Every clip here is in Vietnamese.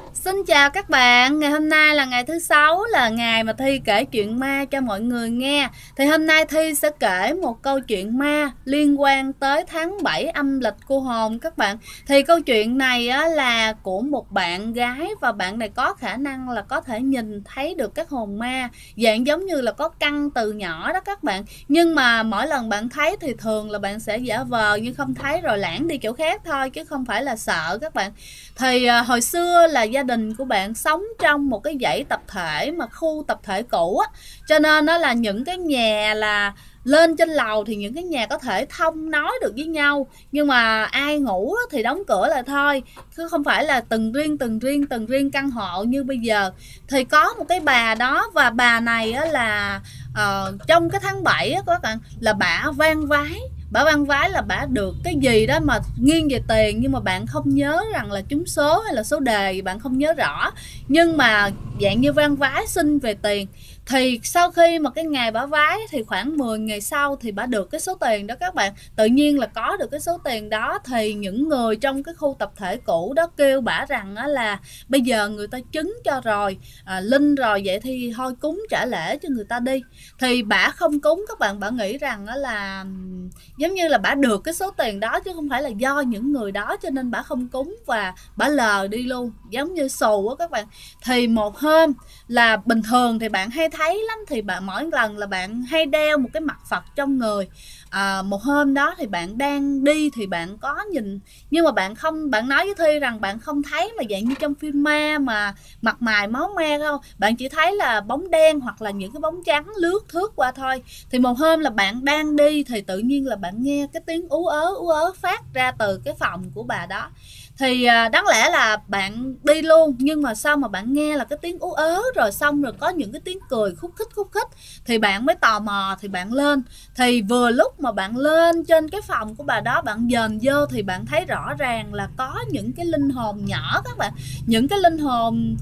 Xin chào các bạn, ngày hôm nay là ngày thứ sáu, là ngày mà Thi kể chuyện ma cho mọi người nghe. Thì hôm nay Thi sẽ kể một câu chuyện ma liên quan tới tháng 7 âm lịch cô hồn các bạn. Thì câu chuyện này á, là của một bạn gái, và bạn này có khả năng là có thể nhìn thấy được các hồn ma, dạng giống như là có căn từ nhỏ đó các bạn. Nhưng mà mỗi lần bạn thấy thì thường là bạn sẽ giả vờ như không thấy rồi lảng đi chỗ khác thôi, chứ không phải là sợ các bạn. Thì hồi xưa là gia đình của bạn sống trong một cái dãy tập thể, mà khu tập thể cũ á, cho nên nó là những cái nhà là lên trên lầu thì những cái nhà có thể thông nói được với nhau, nhưng mà ai ngủ thì đóng cửa lại thôi, chứ không phải là từng riêng căn hộ như bây giờ. Thì có một cái bà đó, và bà này á là trong cái tháng 7 á các bạn, là bả van vái là bả được cái gì đó mà nghiêng về tiền, nhưng mà bạn không nhớ rằng là trúng số hay là số đề, bạn không nhớ rõ, nhưng mà dạng như van vái xin về tiền. Thì sau khi mà cái ngày bả vái thì khoảng 10 ngày sau thì bả được cái số tiền đó các bạn. Tự nhiên là có được cái số tiền đó, thì những người trong cái khu tập thể cũ đó kêu bả rằng á là bây giờ người ta chứng cho rồi, linh rồi, vậy thì thôi cúng trả lễ cho người ta đi. Thì bả không cúng các bạn, bả nghĩ rằng á là giống như là bả được cái số tiền đó chứ không phải là do những người đó, cho nên bả không cúng và bả lờ đi luôn, giống như xù á các bạn. Thì một hôm là bình thường thì bạn hay thấy lắm, thì bạn mỗi lần là bạn hay đeo một cái mặt Phật trong người. Một hôm đó thì bạn đang đi thì bạn có nhìn, nhưng mà bạn nói với Thi rằng bạn không thấy mà dạng như trong phim ma mà mặt mày máu me không, bạn chỉ thấy là bóng đen hoặc là những cái bóng trắng lướt thướt qua thôi. Thì một hôm là bạn đang đi thì tự nhiên là bạn nghe cái tiếng ú ớ phát ra từ cái phòng của bà đó. Thì đáng lẽ là bạn đi luôn, nhưng mà sao mà bạn nghe là cái tiếng ú ớ, rồi xong rồi có những cái tiếng cười khúc khích, thì bạn mới tò mò thì bạn lên. Thì vừa lúc mà bạn lên trên cái phòng của bà đó, bạn dòm vô thì bạn thấy rõ ràng là có những cái linh hồn nhỏ các bạn, những cái linh hồn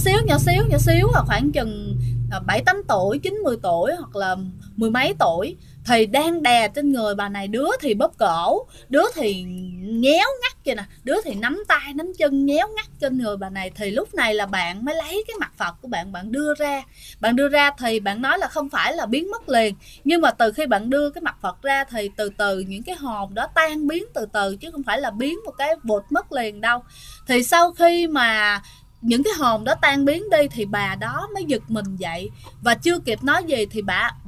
nhỏ xíu khoảng chừng 7-8 tuổi, 9-10 tuổi, hoặc là mười mấy tuổi, thì đang đè trên người bà này. Đứa thì bóp cổ, đứa thì nhéo ngắt kìa nè, đứa thì nắm tay nắm chân nhéo ngắt trên người bà này. Thì lúc này là bạn mới lấy cái mặt Phật của bạn, bạn đưa ra thì bạn nói là không phải là biến mất liền, nhưng mà từ khi bạn đưa cái mặt Phật ra thì từ từ những cái hồn đó tan biến từ từ, chứ không phải là biến một cái vụt mất liền đâu. Thì sau khi mà những cái hồn đó tan biến đi thì bà đó mới giật mình dậy, và chưa kịp nói gì thì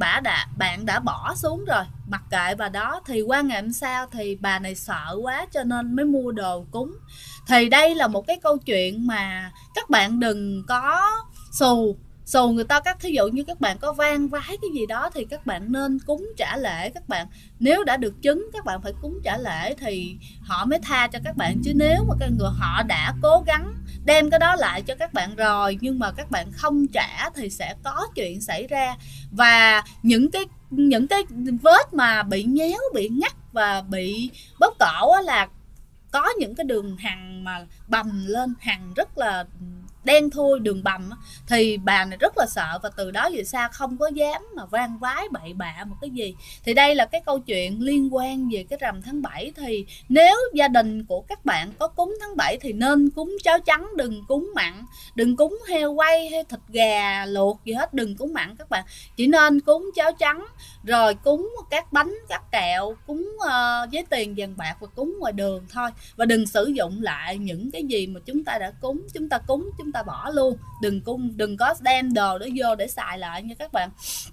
bạn đã bỏ xuống rồi, mặc kệ bà đó. Thì qua ngày hôm sau thì bà này sợ quá cho nên mới mua đồ cúng. Thì đây là một cái câu chuyện mà các bạn đừng có xù người ta. Thí dụ như các bạn có van vái cái gì đó thì các bạn nên cúng trả lễ các bạn. Nếu đã được chứng các bạn phải cúng trả lễ thì họ mới tha cho các bạn, chứ nếu mà cái người họ đã cố gắng đem cái đó lại cho các bạn rồi nhưng mà các bạn không trả thì sẽ có chuyện xảy ra. Và những cái vết mà bị nhéo, bị ngắt và bị bóp cổ là có những cái đường hằn mà bầm lên, hằn rất là đen thui, đường bầm. Thì bà này rất là sợ, và từ đó về sau không có dám mà van vái bậy bạ một cái gì. Thì đây là cái câu chuyện liên quan về cái rằm tháng 7. Thì nếu gia đình của các bạn có cúng tháng 7 thì nên cúng cháo trắng, đừng cúng mặn, đừng cúng heo quay hay thịt gà luộc gì hết, đừng cúng mặn các bạn. Chỉ nên cúng cháo trắng, rồi cúng các bánh các kẹo, cúng với tiền vàng bạc và cúng ngoài đường thôi. Và đừng sử dụng lại những cái gì mà chúng ta đã cúng, chúng ta bỏ luôn, đừng có đem đồ đó vô để xài lại nha các bạn.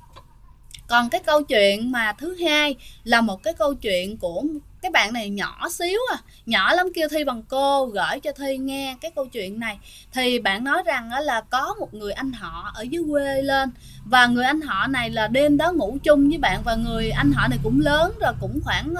Còn cái câu chuyện mà thứ hai là một cái câu chuyện của cái bạn này nhỏ xíu nhỏ lắm, kêu Thi bằng cô, gửi cho Thi nghe cái câu chuyện này. Thì bạn nói rằng là có một người anh họ ở dưới quê lên, và người anh họ này là đêm đó ngủ chung với bạn, và người anh họ này cũng lớn rồi, cũng khoảng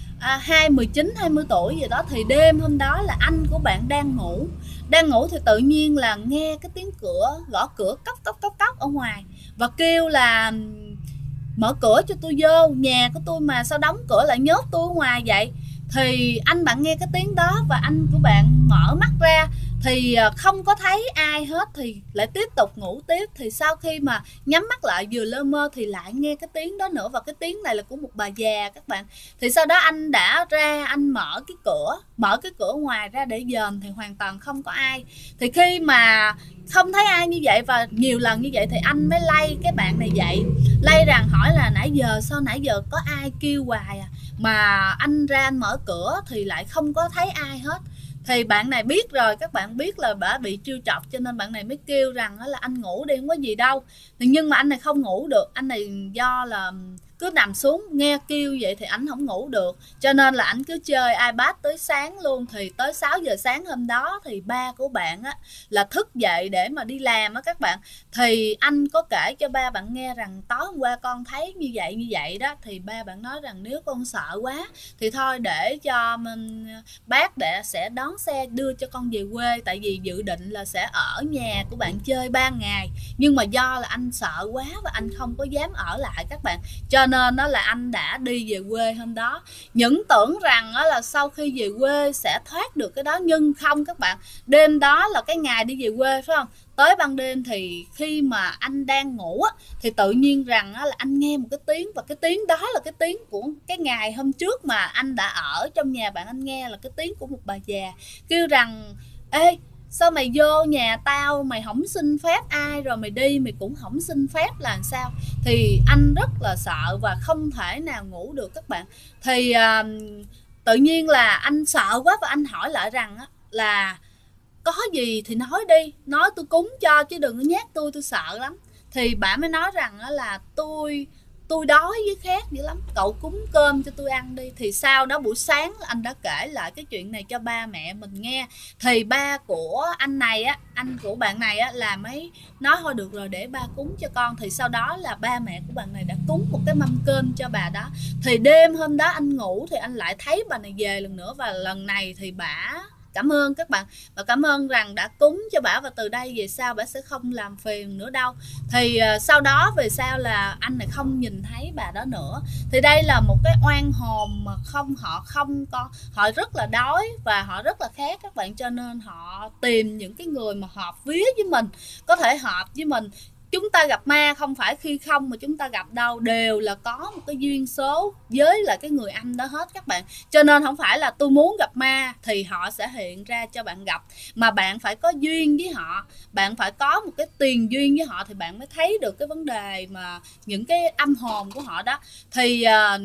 19-20 tuổi gì đó. Thì đêm hôm đó là anh của bạn đang ngủ thì tự nhiên là nghe cái tiếng gõ cửa cốc ở ngoài, và kêu là mở cửa cho tôi vô, nhà của tôi mà sao đóng cửa lại nhốt tôi ở ngoài vậy. Thì anh bạn nghe cái tiếng đó và anh của bạn mở mắt ra thì không có thấy ai hết, thì lại tiếp tục ngủ tiếp. Thì sau khi mà nhắm mắt lại vừa lơ mơ thì lại nghe cái tiếng đó nữa, và cái tiếng này là của một bà già các bạn. Thì sau đó anh đã ra, anh mở cái cửa ngoài ra để dòm thì hoàn toàn không có ai. Thì khi mà không thấy ai như vậy và nhiều lần như vậy thì anh mới lay cái bạn này dậy, lay rằng hỏi là sao nãy giờ có ai kêu hoài à, mà anh ra anh mở cửa thì lại không có thấy ai hết. Thì bạn này biết rồi, các bạn biết là bà bị trêu chọc cho nên bạn này mới kêu rằng là anh ngủ đi, không có gì đâu. Thì nhưng mà anh này không ngủ được, anh này do là cứ nằm xuống nghe kêu vậy thì anh không ngủ được, cho nên là anh cứ chơi iPad tới sáng luôn. Thì tới 6 giờ sáng hôm đó thì ba của bạn á là thức dậy để mà đi làm á các bạn. Thì anh có kể cho ba bạn nghe rằng tối hôm qua con thấy như vậy đó. Thì ba bạn nói rằng nếu con sợ quá thì thôi để cho bác sẽ đón xe đưa cho con về quê, tại vì dự định là sẽ ở nhà của bạn chơi 3 ngày, nhưng mà do là anh sợ quá và anh không có dám ở lại các bạn, cho nên đó là anh đã đi về quê hôm đó, những tưởng rằng đó là sau khi về quê sẽ thoát được cái đó, nhưng không các bạn. Đêm đó là cái ngày đi về quê phải không, tới ban đêm thì khi mà anh đang ngủ á, thì tự nhiên rằng là anh nghe một cái tiếng, và cái tiếng đó là cái tiếng của cái ngày hôm trước mà anh đã ở trong nhà bạn. Anh nghe là cái tiếng của một bà già kêu rằng: ê, sao mày vô nhà tao mày không xin phép ai, rồi mày đi mày cũng không xin phép là sao. Thì anh rất là sợ và không thể nào ngủ được các bạn. Thì tự nhiên là anh sợ quá và anh hỏi lại rằng là có gì thì nói đi, nói tôi cúng cho chứ đừng có nhát tôi sợ lắm. Thì bà mới nói rằng là tôi đói với khát dữ lắm, cậu cúng cơm cho tôi ăn đi. Thì sau đó buổi sáng anh đã kể lại cái chuyện này cho ba mẹ mình nghe. Thì ba của anh này á, anh của bạn này á, là mới nói thôi được rồi để ba cúng cho con. Thì sau đó là ba mẹ của bạn này đã cúng một cái mâm cơm cho bà đó. Thì đêm hôm đó anh ngủ thì anh lại thấy bà này về lần nữa, và lần này thì bà cảm ơn các bạn, và cảm ơn rằng đã cúng cho bà, và từ đây về sau bà sẽ không làm phiền nữa đâu. Thì sau đó về sau là anh này không nhìn thấy bà đó nữa. Thì đây là một cái oan hồn mà họ không có, họ rất là đói và họ rất là khát các bạn, cho nên họ tìm những cái người mà hợp vía với mình, có thể hợp với mình. Chúng ta gặp ma không phải khi không mà chúng ta gặp đâu, đều là có một cái duyên số với là cái người anh đó hết các bạn. Cho nên không phải là tôi muốn gặp ma thì họ sẽ hiện ra cho bạn gặp, mà bạn phải có duyên với họ, bạn phải có một cái tiền duyên với họ thì bạn mới thấy được cái vấn đề mà những cái âm hồn của họ đó. Thì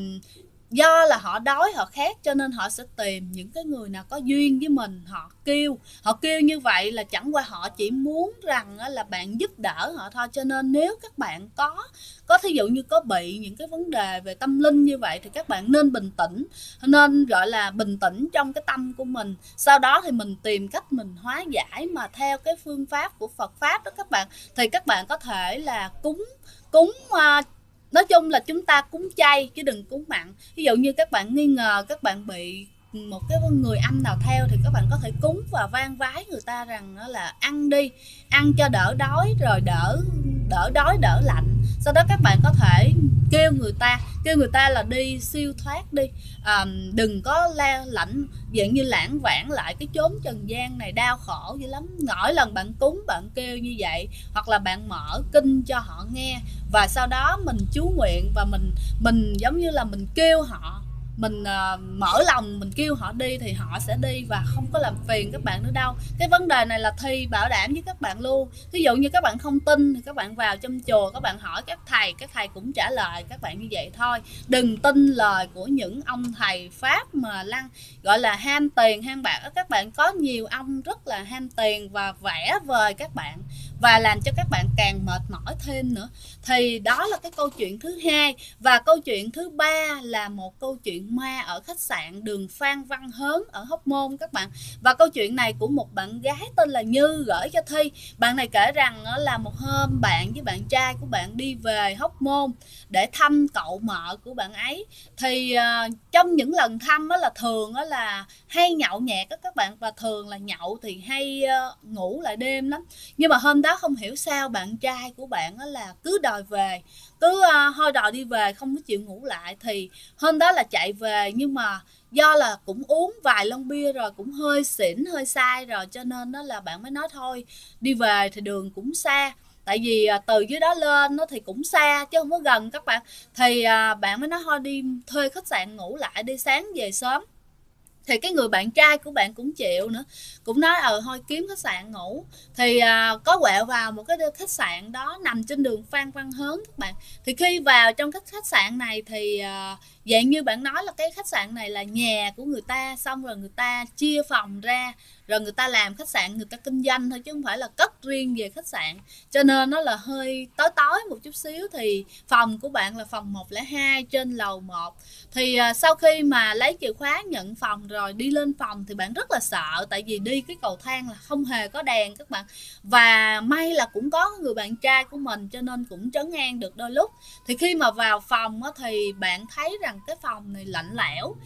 do là họ đói họ khát cho nên họ sẽ tìm những cái người nào có duyên với mình, họ kêu như vậy là chẳng qua họ chỉ muốn rằng là bạn giúp đỡ họ thôi. Cho nên nếu các bạn có thí dụ như có bị những cái vấn đề về tâm linh như vậy thì các bạn nên bình tĩnh, nên gọi là bình tĩnh trong cái tâm của mình, sau đó thì mình tìm cách mình hóa giải mà theo cái phương pháp của Phật pháp đó các bạn. Thì các bạn có thể là cúng nói chung là chúng ta cúng chay chứ đừng cúng mặn. Ví dụ như các bạn nghi ngờ các bạn bị một cái người âm nào theo thì các bạn có thể cúng và van vái người ta rằng là ăn đi, ăn cho đỡ đói, rồi đỡ đói đỡ lạnh. Sau đó các bạn có thể kêu người ta là đi siêu thoát đi, đừng có lãnh dạng như lãng vãng lại cái chốn trần gian này, đau khổ dữ lắm. Mỗi lần bạn cúng bạn kêu như vậy, hoặc là bạn mở kinh cho họ nghe, và sau đó mình chú nguyện và mình giống như là mình kêu họ, mình mở lòng mình kêu họ đi thì họ sẽ đi và không có làm phiền các bạn nữa đâu. Cái vấn đề này là Thi bảo đảm với các bạn luôn. Ví dụ như các bạn không tin thì các bạn vào trong chùa, các bạn hỏi các thầy cũng trả lời các bạn như vậy thôi. Đừng tin lời của những ông thầy pháp mà gọi là ham tiền ham bạc. Các bạn có nhiều ông rất là ham tiền và vẽ vời các bạn và làm cho các bạn càng mệt mỏi thêm nữa. Thì đó là cái câu chuyện thứ hai. Và câu chuyện thứ ba là một câu chuyện ma ở khách sạn đường Phan Văn Hớn ở Hóc Môn các bạn. Và câu chuyện này của một bạn gái tên là Như gửi cho Thi. Bạn này kể rằng là một hôm bạn với bạn trai của bạn đi về Hóc Môn để thăm cậu mợ của bạn ấy. Thì trong những lần thăm là thường là hay nhậu nhẹt các bạn, và thường là nhậu thì hay ngủ lại đêm lắm. Nhưng mà hôm đó đó không hiểu sao bạn trai của bạn á là cứ đòi về, cứ thôi đòi đi về, không có chịu ngủ lại. Thì hôm đó là chạy về, nhưng mà do là cũng uống vài lon bia rồi, cũng hơi xỉn hơi say rồi, cho nên đó là bạn mới nói thôi đi về. Thì đường cũng xa, tại vì từ dưới đó lên nó thì cũng xa chứ không có gần các bạn. Thì bạn mới nói thôi đi thuê khách sạn ngủ lại đi, sáng về sớm. Thì cái người bạn trai của bạn cũng chịu nữa, cũng nói thôi kiếm khách sạn ngủ. Thì có quẹo vào một cái khách sạn đó nằm trên đường Phan Văn Hớn các bạn. Thì khi vào trong cái khách sạn này thì dạng như bạn nói là cái khách sạn này là nhà của người ta, xong rồi người ta chia phòng ra, rồi người ta làm khách sạn, người ta kinh doanh thôi chứ không phải là cất riêng về khách sạn, cho nên nó là hơi tối tối một chút xíu. Thì phòng của bạn là phòng 102 trên lầu 1. Thì sau khi mà lấy chìa khóa nhận phòng rồi đi lên phòng thì bạn rất là sợ, tại vì đi cái cầu thang là không hề có đèn các bạn. Và may là cũng có người bạn trai của mình cho nên cũng trấn an được đôi lúc. Thì khi mà vào phòng á, thì bạn thấy rằng cái phòng này lạnh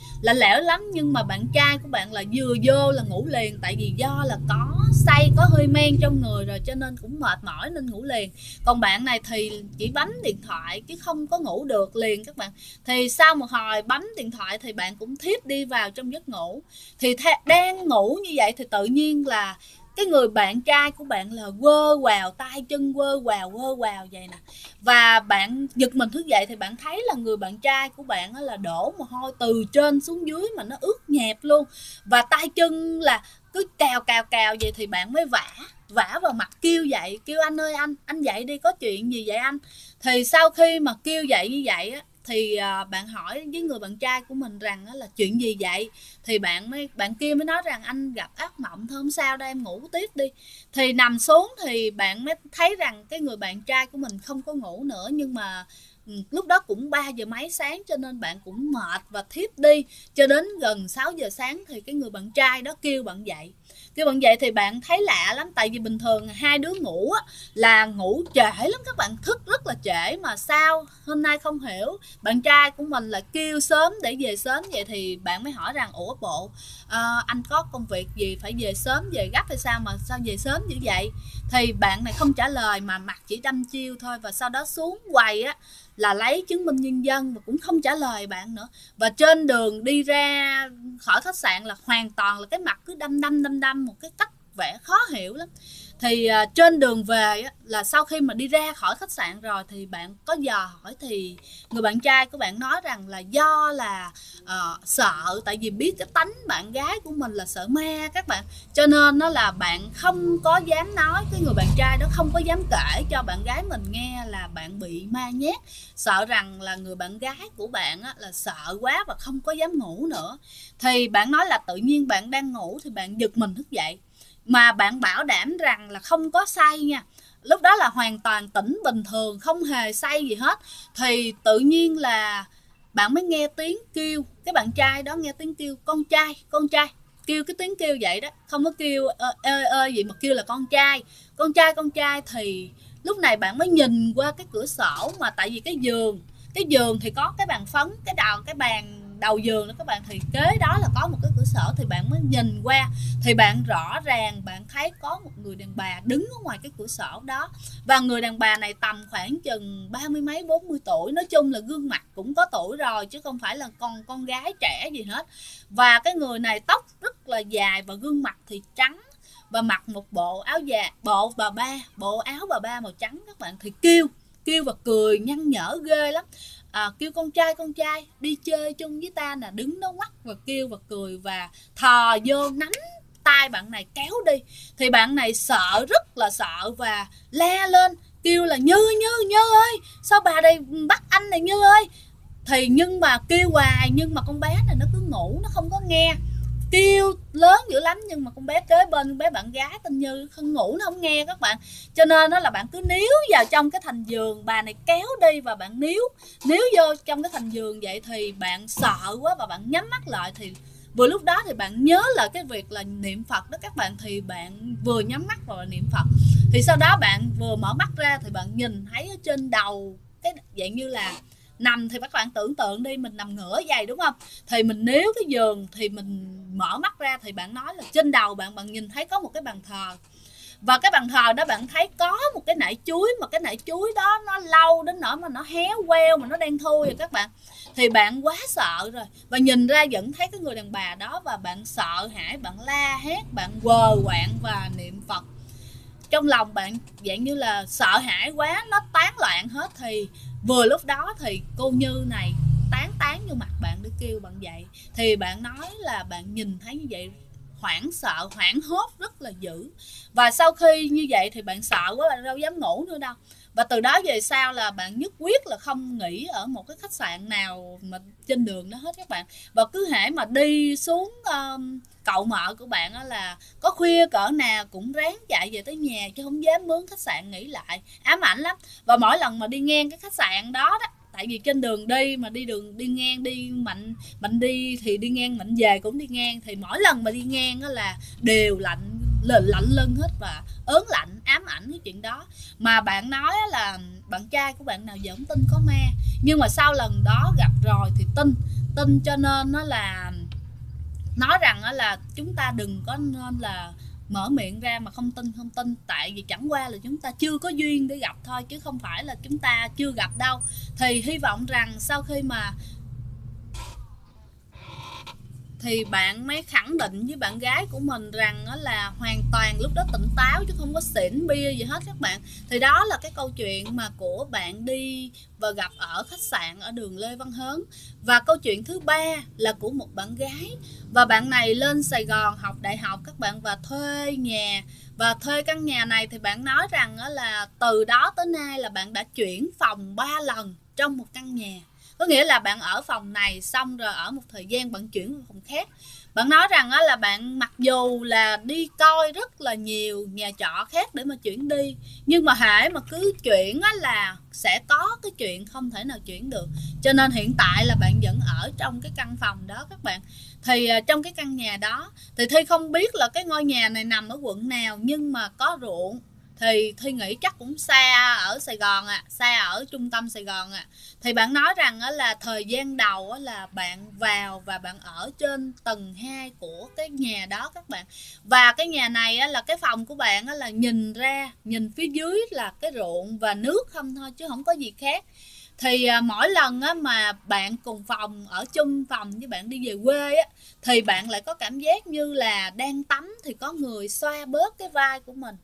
lẽo lắm, nhưng mà bạn trai của bạn là vừa vô là ngủ liền, tại vì do là có say, có hơi men trong người rồi cho nên cũng mệt mỏi nên ngủ liền. Còn bạn này thì chỉ bấm điện thoại chứ không có ngủ được liền các bạn. Thì sau một hồi bấm điện thoại thì bạn cũng thiếp đi vào trong giấc ngủ. Thì đang ngủ như vậy thì tự nhiên là cái người bạn trai của bạn là quơ quào tay chân, quơ quào vậy nè. Và bạn giật mình thức dậy thì bạn thấy là người bạn trai của bạn là đổ mồ hôi từ trên xuống dưới mà nó ướt nhẹp luôn. Và tay chân là cứ cào vậy. Thì bạn mới vả vào mặt kêu dậy, kêu anh ơi anh dậy đi, có chuyện gì vậy anh. Thì sau khi mà kêu dậy như vậy á, thì bạn hỏi với người bạn trai của mình rằng là chuyện gì vậy. Thì bạn kia mới nói rằng anh gặp ác mộng thôi, không sao đâu em ngủ tiếp đi. Thì nằm xuống thì bạn mới thấy rằng cái người bạn trai của mình không có ngủ nữa, nhưng mà lúc đó cũng 3 giờ mấy sáng cho nên bạn cũng mệt và thiếp đi. Cho đến gần 6 giờ sáng thì cái người bạn trai đó kêu bạn dậy. Thì bạn thấy lạ lắm, tại vì bình thường hai đứa ngủ á, là ngủ trễ lắm các bạn, thức rất là trễ. Mà sao hôm nay không hiểu bạn trai của mình là kêu sớm để về sớm vậy. Thì bạn mới hỏi rằng ủa bộ anh có công việc gì phải về sớm, về gấp hay sao mà sao về sớm dữ vậy. Thì bạn này không trả lời mà mặt chỉ đăm chiêu thôi. Và sau đó xuống quầy á là lấy chứng minh nhân dân mà cũng không trả lời bạn nữa. Và trên đường đi ra khỏi khách sạn là hoàn toàn là cái mặt cứ đăm một cái cách vẻ khó hiểu lắm. Thì trên đường về á, là sau khi mà đi ra khỏi khách sạn rồi thì bạn có dò hỏi, thì người bạn trai của bạn nói rằng là do là sợ, tại vì biết cái tánh bạn gái của mình là sợ ma các bạn, cho nên nó là bạn không có dám nói, cái người bạn trai đó không có dám kể cho bạn gái mình nghe là bạn bị ma nhét, sợ rằng là người bạn gái của bạn á, là sợ quá và không có dám ngủ nữa. Thì bạn nói là tự nhiên bạn đang ngủ thì bạn giật mình thức dậy, mà bạn bảo đảm rằng là không có say nha, lúc đó là hoàn toàn tỉnh bình thường, không hề say gì hết. Thì tự nhiên là bạn mới nghe tiếng kêu, cái bạn trai đó nghe tiếng kêu con trai, kêu cái tiếng kêu vậy đó, không có kêu ơi gì mà kêu là con trai. Thì lúc này bạn mới nhìn qua cái cửa sổ, mà tại vì cái giường thì có cái bàn phấn, cái bàn đầu giường đó các bạn, thì kế đó là có một cái cửa sổ. Thì bạn mới nhìn qua thì bạn rõ ràng bạn thấy có một người đàn bà đứng ở ngoài cái cửa sổ đó. Và người đàn bà này tầm khoảng chừng 30 mấy 40 tuổi, nói chung là gương mặt cũng có tuổi rồi chứ không phải là con gái trẻ gì hết. Và cái người này tóc rất là dài và gương mặt thì trắng, và mặc một bộ áo bộ áo bà ba màu trắng các bạn. Thì kêu và cười nhăn nhở ghê lắm. Kêu con trai đi chơi chung với ta nè, đứng đó quắt và kêu và cười và thò vô nắm tay bạn này kéo đi. Thì bạn này sợ, rất là sợ và la lên kêu là Như ơi, sao bà đây bắt anh này Như ơi. Thì nhưng mà kêu hoài, nhưng mà con bé này nó cứ ngủ, nó không có nghe. Kêu lớn dữ lắm nhưng mà con bé kế bên, con bé bạn gái tên Như không ngủ, nó không nghe các bạn. Cho nên đó là bạn cứ níu vào trong cái thành giường, bà này kéo đi và bạn níu vô trong cái thành giường vậy. Thì bạn sợ quá và bạn nhắm mắt lại. Thì vừa lúc đó thì bạn nhớ lại cái việc là niệm Phật đó các bạn. Thì bạn vừa nhắm mắt và niệm Phật. Thì sau đó bạn vừa mở mắt ra thì bạn nhìn thấy ở trên đầu cái dạng như là nằm, thì các bạn tưởng tượng đi, mình nằm ngửa vậy đúng không, thì mình níu cái giường thì mình mở mắt ra thì bạn nói là trên đầu bạn nhìn thấy có một cái bàn thờ. Và cái bàn thờ đó bạn thấy có một cái nải chuối, mà cái nải chuối đó nó lâu đến nỗi mà nó héo queo, mà nó đen thui rồi các bạn. Thì bạn quá sợ rồi, và nhìn ra vẫn thấy cái người đàn bà đó, và bạn sợ hãi, bạn la hét, bạn quờ quạng và niệm Phật. Trong lòng bạn dạng như là sợ hãi quá, nó tán loạn hết. Thì vừa lúc đó thì cô Như này tán vô mặt bạn để kêu bạn dậy. Thì bạn nói là bạn nhìn thấy như vậy, hoảng sợ, hoảng hốt rất là dữ. Và sau khi như vậy thì bạn sợ quá, bạn đâu dám ngủ nữa đâu. Và từ đó về sau là bạn nhất quyết là không nghỉ ở một cái khách sạn nào mà trên đường đó hết các bạn. Và cứ hễ mà đi xuống cậu mợ của bạn là có khuya cỡ nào cũng ráng chạy về tới nhà, chứ không dám mướn khách sạn nghỉ lại. Ám ảnh lắm. Và mỗi lần mà đi ngang cái khách sạn đó đó, tại vì trên đường đi mà đi ngang, đi mạnh đi thì đi ngang, mạnh về cũng đi ngang, thì mỗi lần mà đi ngang là đều lạnh lưng hết và ớn lạnh, ám ảnh cái chuyện đó. Mà bạn nói là bạn trai của bạn nào giờ không tin có ma, nhưng mà sau lần đó gặp rồi thì tin, cho nên nó là nói rằng là chúng ta đừng có nên là mở miệng ra mà không tin, tại vì chẳng qua là chúng ta chưa có duyên để gặp thôi, chứ không phải là chúng ta chưa gặp đâu. Thì hy vọng rằng sau khi mà thì bạn mới khẳng định với bạn gái của mình rằng là hoàn toàn lúc đó tỉnh táo chứ không có xỉn bia gì hết các bạn. Thì đó là cái câu chuyện mà của bạn đi và gặp ở khách sạn ở đường Lê Văn Hớn. Và câu chuyện thứ ba là của một bạn gái, và bạn này lên Sài Gòn học đại học các bạn, và thuê nhà. Và thuê căn nhà này thì bạn nói rằng là từ đó tới nay là bạn đã chuyển phòng 3 lần trong một căn nhà. Có nghĩa là bạn ở phòng này xong rồi ở một thời gian bạn chuyển vào phòng khác. Bạn nói rằng là bạn mặc dù là đi coi rất là nhiều nhà trọ khác để mà chuyển đi, nhưng mà hễ mà cứ chuyển là sẽ có cái chuyện không thể nào chuyển được. Cho nên hiện tại là bạn vẫn ở trong cái căn phòng đó các bạn. Thì trong cái căn nhà đó thì Thi không biết là cái ngôi nhà này nằm ở quận nào, nhưng mà có ruộng. Thì Thi nghĩ chắc cũng xa ở Sài Gòn xa ở trung tâm Sài Gòn Thì bạn nói rằng là thời gian đầu là bạn vào và bạn ở trên tầng 2 của cái nhà đó các bạn. Và cái nhà này là cái phòng của bạn là nhìn phía dưới là cái ruộng và nước không thôi, chứ không có gì khác. Thì mỗi lần mà bạn cùng phòng, ở chung phòng với bạn đi về quê thì bạn lại có cảm giác như là đang tắm thì có người xoa bớt cái vai của mình.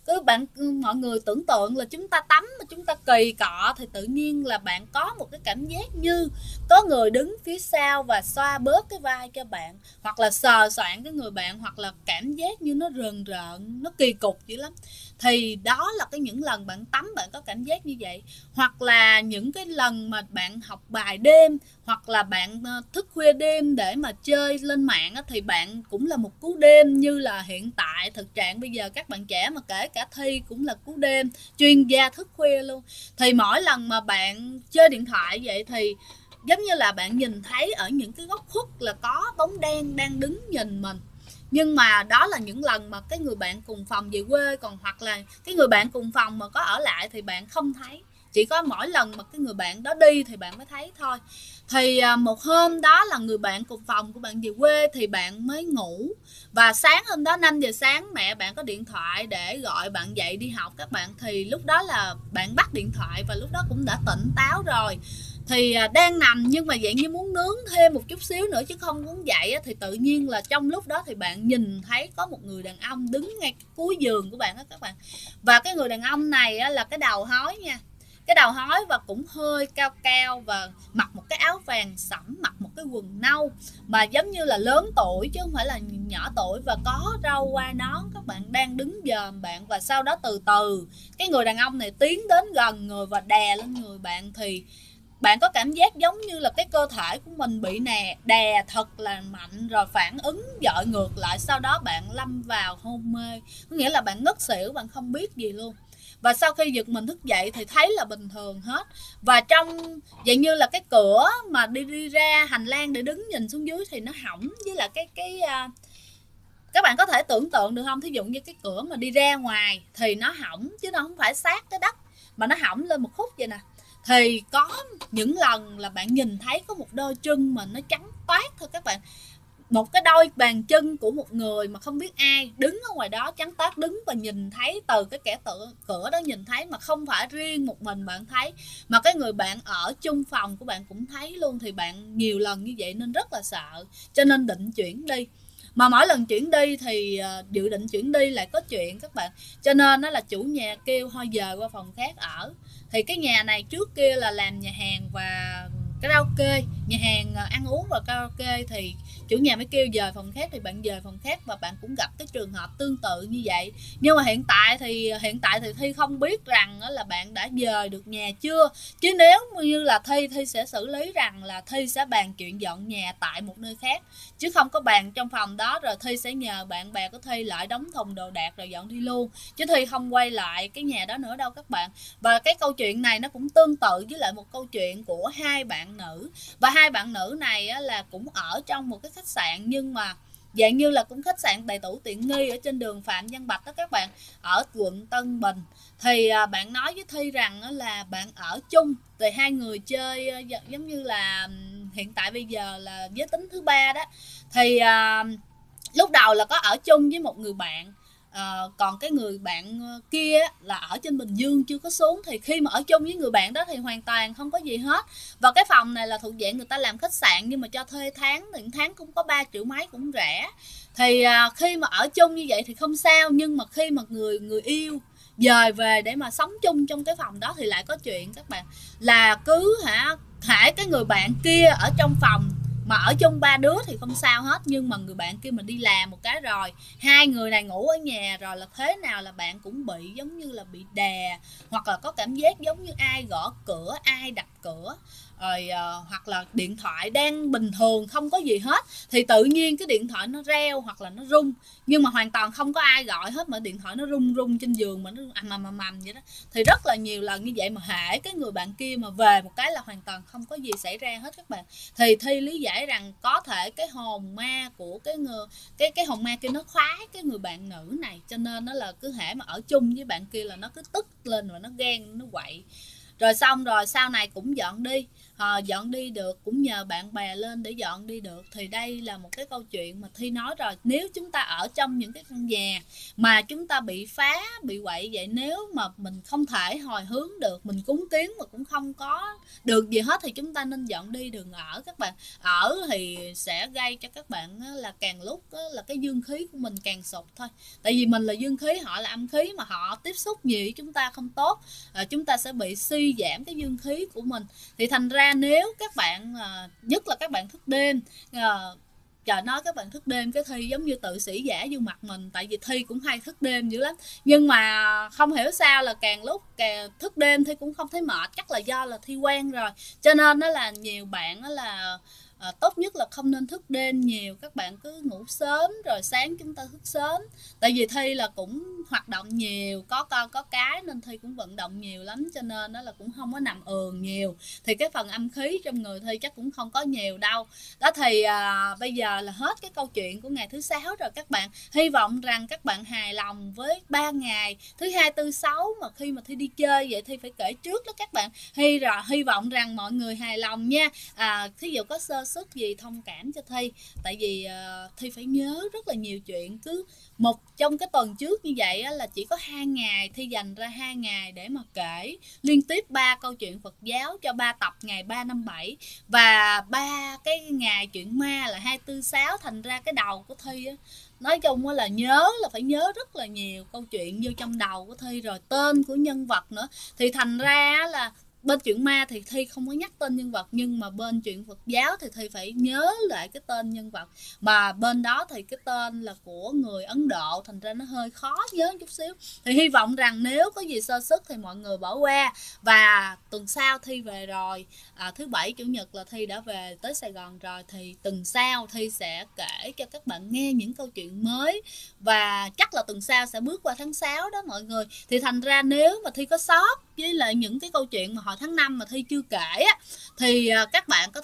Mọi người tưởng tượng là chúng ta tắm mà chúng ta kỳ cọ thì tự nhiên là bạn có một cái cảm giác như có người đứng phía sau và xoa bớt cái vai cho bạn, hoặc là sờ soạng cái người bạn, hoặc là cảm giác như nó rờn rợn, nó kỳ cục dữ lắm. Thì đó là những lần bạn tắm bạn có cảm giác như vậy. Hoặc là những cái lần mà bạn học bài đêm, hoặc là bạn thức khuya đêm để mà chơi lên mạng thì bạn cũng là một cú đêm, như là hiện tại thực trạng bây giờ các bạn trẻ mà kể cả Thi cũng là cú đêm, chuyên gia thức khuya luôn. Thì mỗi lần mà bạn chơi điện thoại vậy thì giống như là bạn nhìn thấy ở những cái góc khuất là có bóng đen đang đứng nhìn mình. Nhưng mà đó là những lần mà cái người bạn cùng phòng về quê, còn hoặc là cái người bạn cùng phòng mà có ở lại thì bạn không thấy. Chỉ có mỗi lần mà cái người bạn đó đi thì bạn mới thấy thôi. Thì một hôm đó là người bạn cùng phòng của bạn về quê thì bạn mới ngủ. Và sáng hôm đó 5 giờ sáng mẹ bạn có điện thoại để gọi bạn dậy đi học các bạn. Thì lúc đó là bạn bắt điện thoại và lúc đó cũng đã tỉnh táo rồi. Thì đang nằm nhưng mà dạng như muốn nướng thêm một chút xíu nữa chứ không muốn dậy thì tự nhiên là trong lúc đó thì bạn nhìn thấy có một người đàn ông đứng ngay cuối giường của bạn đó các bạn. Và cái người đàn ông này là cái đầu hói nha, cái đầu hói và cũng hơi cao cao, và mặc một cái áo vàng sẫm, mặc một cái quần nâu mà giống như là lớn tuổi chứ không phải là nhỏ tuổi, và có râu quai nón các bạn, đang đứng dòm bạn. Và sau đó từ từ cái người đàn ông này tiến đến gần người và đè lên người bạn. Thì bạn có cảm giác giống như là cái cơ thể của mình bị đè thật là mạnh, rồi phản ứng dội ngược lại, sau đó bạn lâm vào hôn mê, có nghĩa là bạn ngất xỉu, bạn không biết gì luôn. Và sau khi giật mình thức dậy thì thấy là bình thường hết. Và trong dạng như là cái cửa mà đi ra hành lang để đứng nhìn xuống dưới thì nó hỏng, với là các bạn có thể tưởng tượng được không? Thí dụ như cái cửa mà đi ra ngoài thì nó hỏng, chứ nó không phải sát cái đất mà nó hỏng lên một khúc vậy nè. Thì có những lần là bạn nhìn thấy có một đôi chân mà nó trắng toát thôi các bạn. một cái đôi bàn chân của một người mà không biết ai đứng ở ngoài đó chắn tát, đứng và nhìn thấy từ cái kẻ cửa đó nhìn thấy, mà không phải riêng một mình bạn thấy mà cái người bạn ở chung phòng của bạn cũng thấy luôn, thì bạn nhiều lần như vậy nên rất là sợ, cho nên định chuyển đi. Mà mỗi lần chuyển đi thì dự định chuyển đi lại có chuyện các bạn, cho nên nó là chủ nhà kêu thôi dời qua phòng khác ở. Thì cái nhà này trước kia là làm nhà hàng và karaoke, nhà hàng ăn uống và karaoke, thì chủ nhà mới kêu dời phòng khác thì bạn dời phòng khác, và bạn cũng gặp cái trường hợp tương tự như vậy. Nhưng mà hiện tại thì Thi không biết rằng là bạn đã dời được nhà chưa, chứ nếu như là Thi sẽ xử lý rằng là Thi sẽ bàn chuyện dọn nhà tại một nơi khác, chứ không có bàn trong phòng đó rồi Thi sẽ nhờ bạn bè của Thi lại đóng thùng đồ đạc rồi dọn đi luôn, chứ Thi không quay lại cái nhà đó nữa đâu các bạn. Và cái câu chuyện này nó cũng tương tự với lại một câu chuyện của hai bạn nữ, và hai bạn nữ này là cũng ở trong một cái khách sạn, nhưng mà dạng như là cũng khách sạn đầy đủ tiện nghi ở trên đường Phạm Văn Bạch đó các bạn, ở quận Tân Bình. Thì bạn nói với Thi rằng là bạn ở chung, thì hai người chơi giống như là hiện tại bây giờ là giới tính thứ ba đó. Thì lúc đầu là có ở chung với một người bạn, còn cái người bạn kia là ở trên Bình Dương chưa có xuống. Thì khi mà ở chung với người bạn đó thì hoàn toàn không có gì hết, và cái phòng này là thuộc dạng người ta làm khách sạn nhưng mà cho thuê tháng, thì tháng cũng có 3 triệu mấy, cũng rẻ. Thì khi mà ở chung như vậy thì không sao, nhưng mà khi mà người yêu dời về để mà sống chung trong cái phòng đó thì lại có chuyện các bạn. Là cứ hễ cái người bạn kia ở trong phòng mà ở chung ba đứa thì không sao hết, nhưng mà người bạn kia mà đi làm một cái rồi hai người này ngủ ở nhà rồi là thế nào là bạn cũng bị giống như là bị đè, hoặc là có cảm giác giống như ai gõ cửa, ai đập cửa rồi, hoặc là điện thoại đang bình thường không có gì hết thì tự nhiên cái điện thoại nó reo hoặc là nó rung, nhưng mà hoàn toàn không có ai gọi hết mà điện thoại nó rung rung trên giường mà nó ầm vậy đó. Thì rất là nhiều lần như vậy, mà hễ cái người bạn kia mà về một cái là hoàn toàn không có gì xảy ra hết các bạn. Thì Thi lý giải rằng có thể cái hồn ma của cái hồn ma kia nó khoái cái người bạn nữ này, cho nên nó là cứ hễ mà ở chung với bạn kia là nó cứ tức lên và nó ghen, nó quậy. Rồi xong rồi sau này cũng dọn đi, dọn đi được cũng nhờ bạn bè lên để dọn đi được. Thì đây là một cái câu chuyện mà Thi nói rồi, nếu chúng ta ở trong những cái căn nhà mà chúng ta bị phá, bị quậy vậy, nếu mà mình không thể hồi hướng được, mình cúng kiến mà cũng không có được gì hết thì chúng ta nên dọn đi, đừng ở các bạn. Ở thì sẽ gây cho các bạn là càng lúc là cái dương khí của mình càng sụt thôi, tại vì mình là dương khí, họ là âm khí, mà họ tiếp xúc nhiều với chúng ta không tốt, chúng ta sẽ bị suy giảm cái dương khí của mình. Thì thành ra nếu các bạn nhất là các bạn thức đêm, trời nói các bạn thức đêm cái Thi giống như tự sĩ giả vô mặt mình, tại vì Thi cũng hay thức đêm dữ lắm, nhưng mà không hiểu sao là càng lúc càng thức đêm Thi cũng không thấy mệt, chắc là do là Thi quen rồi. Cho nên đó là nhiều bạn đó là tốt nhất là không nên thức đêm nhiều, các bạn cứ ngủ sớm rồi sáng chúng ta thức sớm. Tại vì Thi là cũng hoạt động nhiều, có con có cái nên Thi cũng vận động nhiều lắm, cho nên đó là cũng không có nằm ườn nhiều, thì cái phần âm khí trong người Thi chắc cũng không có nhiều đâu. Đó thì bây giờ là hết cái câu chuyện của ngày thứ sáu rồi các bạn. Hy vọng rằng các bạn hài lòng với 3 ngày thứ hai tư sáu mà khi mà Thi đi chơi vậy. Thi phải kể trước đó các bạn. Hy vọng rằng mọi người hài lòng nha. Thí dụ có sơ suất gì thông cảm cho Thi, tại vì Thi phải nhớ rất là nhiều chuyện. Cứ trong cái tuần trước như vậy là chỉ có 2 ngày, Thi dành ra 2 ngày để mà kể liên tiếp 3 câu chuyện Phật giáo cho 3 tập ngày 3, 5, 7 và 3 cái ngày chuyện ma là 2, 4, 6. Thành ra cái đầu của Thi nói chung là nhớ là phải nhớ rất là nhiều câu chuyện vô trong đầu của Thi, rồi tên của nhân vật nữa. Thì thành ra là bên chuyện ma thì Thi không có nhắc tên nhân vật, nhưng mà bên chuyện Phật giáo thì Thi phải nhớ lại cái tên nhân vật, mà bên đó thì cái tên là của người Ấn Độ, thành ra nó hơi khó nhớ chút xíu. Thì hy vọng rằng nếu có gì sơ xuất thì mọi người bỏ qua. Và tuần sau Thi về rồi, thứ bảy chủ nhật là Thi đã về tới Sài Gòn rồi, thì tuần sau Thi sẽ kể cho các bạn nghe những câu chuyện mới, và chắc là tuần sau sẽ bước qua tháng 6 đó mọi người. Thì thành ra nếu mà Thi có sót với lại những cái câu chuyện mà hồi tháng 5 mà Thi chưa kể thì các bạn có thể nhắc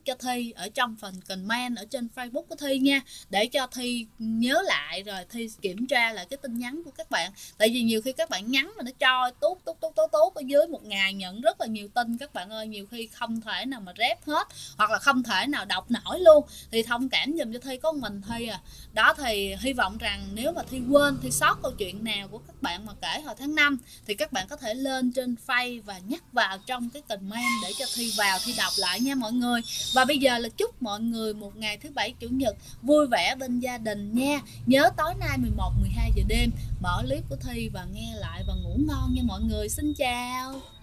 cho Thi ở trong phần comment ở trên Facebook của Thi nha, để cho Thi nhớ lại rồi Thi kiểm tra lại cái tin nhắn của các bạn. Tại vì nhiều khi các bạn nhắn mà nó cho tốt ở dưới một ngày nhận rất là nhiều tin các bạn ơi, nhiều khi không thể nào mà rep hết hoặc là không thể nào đọc nổi luôn, thì thông cảm giùm cho Thi, có mình Thi à. Đó, thì hy vọng rằng nếu mà Thi quên, Thi sót câu chuyện nào của các bạn mà kể hồi tháng 5 thì các bạn có thể lên trên Face và nhắc vào trong cái comment để cho Thi vào Thi đọc lại nha mọi người. Và bây giờ là chúc mọi người một ngày thứ Bảy Chủ nhật vui vẻ bên gia đình nha. Nhớ tối nay 11-12 giờ đêm mở clip của Thi và nghe lại và ngủ ngon nha mọi người. Xin chào.